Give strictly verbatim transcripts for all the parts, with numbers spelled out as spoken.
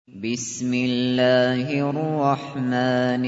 بسم الله الرحمن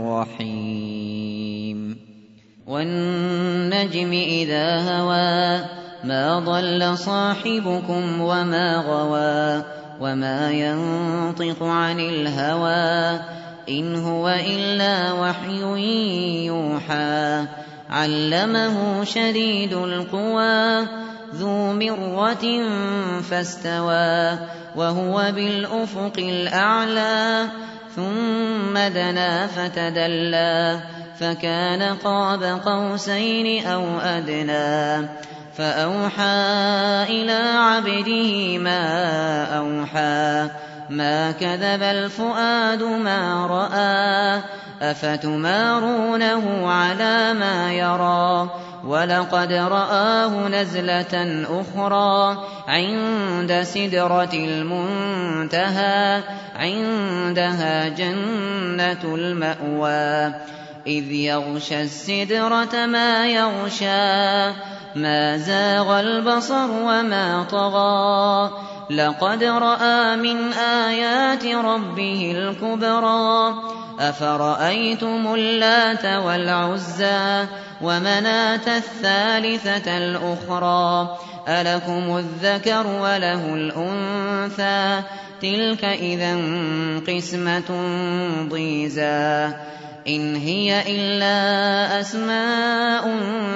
الرحيم والنجم إذا هوى ما ضل صاحبكم وما غوى وما ينطق عن الهوى إن هو إلا وحي يوحى علمه شديد القوى ذو مرة فاستوى وهو بالأفق الأعلى ثم دنا فتدلى فكان قاب قوسين أو أدنى فأوحى إلى عبده ما أوحى ما كذب الفؤاد ما رأى أفتمارونه على ما يرى ولقد رآه نزلة أخرى عند سدرة المنتهى عندها جنة المأوى إذ يغشى السدرة ما يغشى ما زاغ البصر وما طغى لقد رأى من آيات ربه الكبرى أفرأيتم اللات والعزى ومناة الثالثة الأخرى ألكم الذكر وله الأنثى تلك إذا قسمة ضيزى إن هي إلا أسماء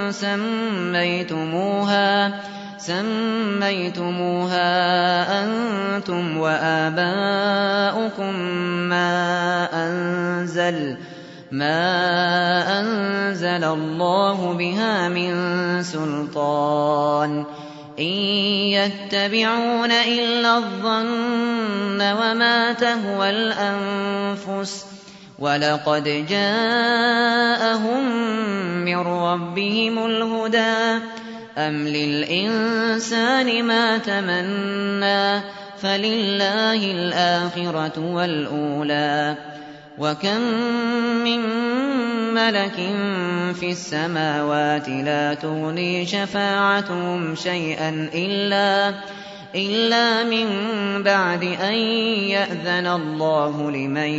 سميتموها سميتموها أنتم وآباؤكم ما أنزل ما أنزل الله بها من سلطان إن يتبعون إلا الظن وما تهوى الأنفس ولقد جاءهم من ربهم الهدى أم للإنسان ما تمنى فلله الآخرة والأولى وكم من ملك في السماوات لا تغني شفاعتهم شيئا إلا إلا من بعد أن يأذن الله لمن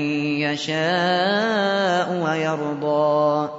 يشاء ويرضى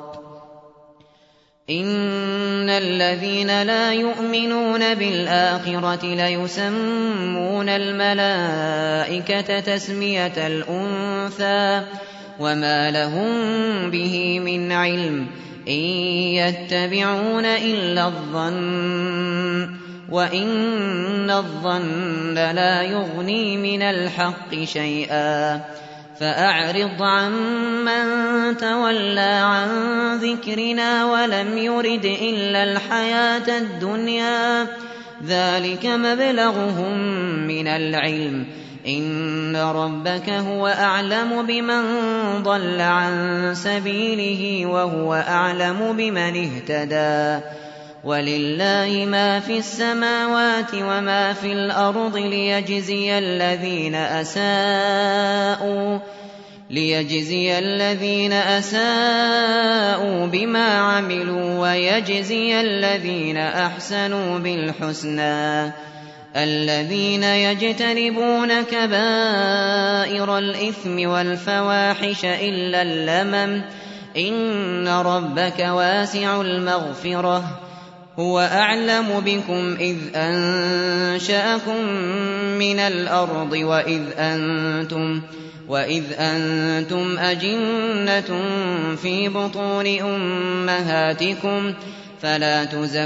إن الذين لا يؤمنون بالآخرة ليسمون الملائكة تسمية الأنثى وما لهم به من علم إن يتبعون إلا الظن وإن الظن لا يغني من الحق شيئا فأعرض عمن تولى عن ذكرنا ولم يرد إلا الحياة الدنيا ذلك مبلغهم من العلم إن ربك هو أعلم بمن ضل عن سبيله وهو أعلم بمن اهتدى ولله ما في السماوات وما في الأرض ليجزي الذين أساءوا ليجزي الذين أساءوا بما عملوا ويجزي الذين أحسنوا بالحسنى الذين يجتنبون كبائر الإثم والفواحش إلا اللمم إن ربك واسع المغفرة هو أعلم بكم إذ أنشأكم من الأرض وإذ أنتم وإذ أنتم أجنة في بطون أمهاتكم فلا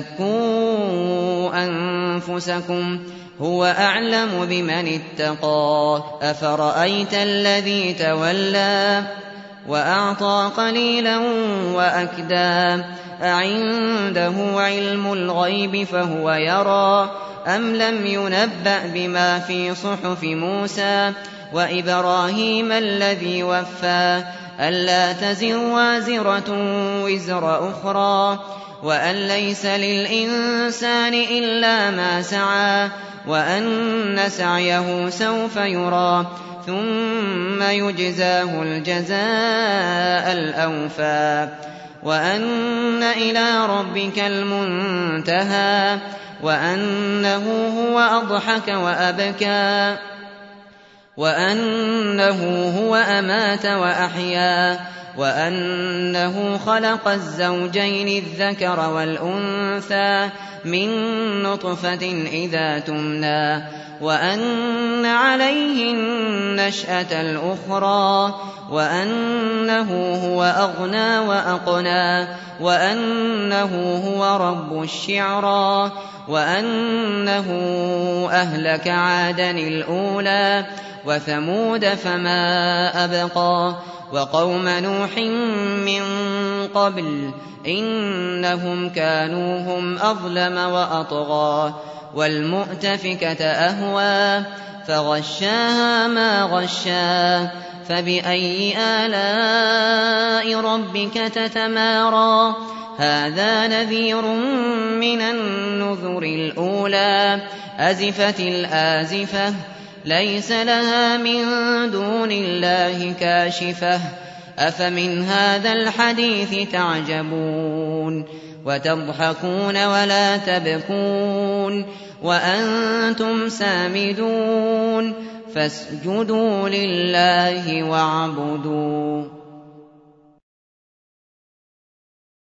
تزكوا أنفسكم هو أعلم بمن اتقى أفرأيت الذي تولى وأعطى قليلا وأكدى أعنده علم الغيب فهو يرى أم لم ينبأ بما في صحف موسى وإبراهيم الذي وفى ألا تزر وازرة وزر أخرى وأن ليس للإنسان إلا ما سعى وأن سعيه سوف يرى ثم يجزاه الجزاء الأوفى وأن إلى ربك المنتهى وأنه هو أضحك وأبكى وأنه هو أمات وأحيا وأنه خلق الزوجين الذكر والأنثى من نطفة إذا تمنى وأن عليه النشأة الأخرى وأنه هو أغنى وأقنى وأنه هو رب الشعرى وأنه أهلك عادا الأولى وثمود فما أبقى وقوم نوح من قبل إنهم كانوا هم أظلم وأطغى والمؤتفكة أهوى فغشاها ما غشا فبأي آلاء ربك تتمارى هذا نذير من النذر الأولى أزفت الآزفة ليس لها من دون الله كاشفة أفمن هذا الحديث تعجبون وتضحكون ولا تبكون وأنتم سامدون فاسجدوا لله واعبدوا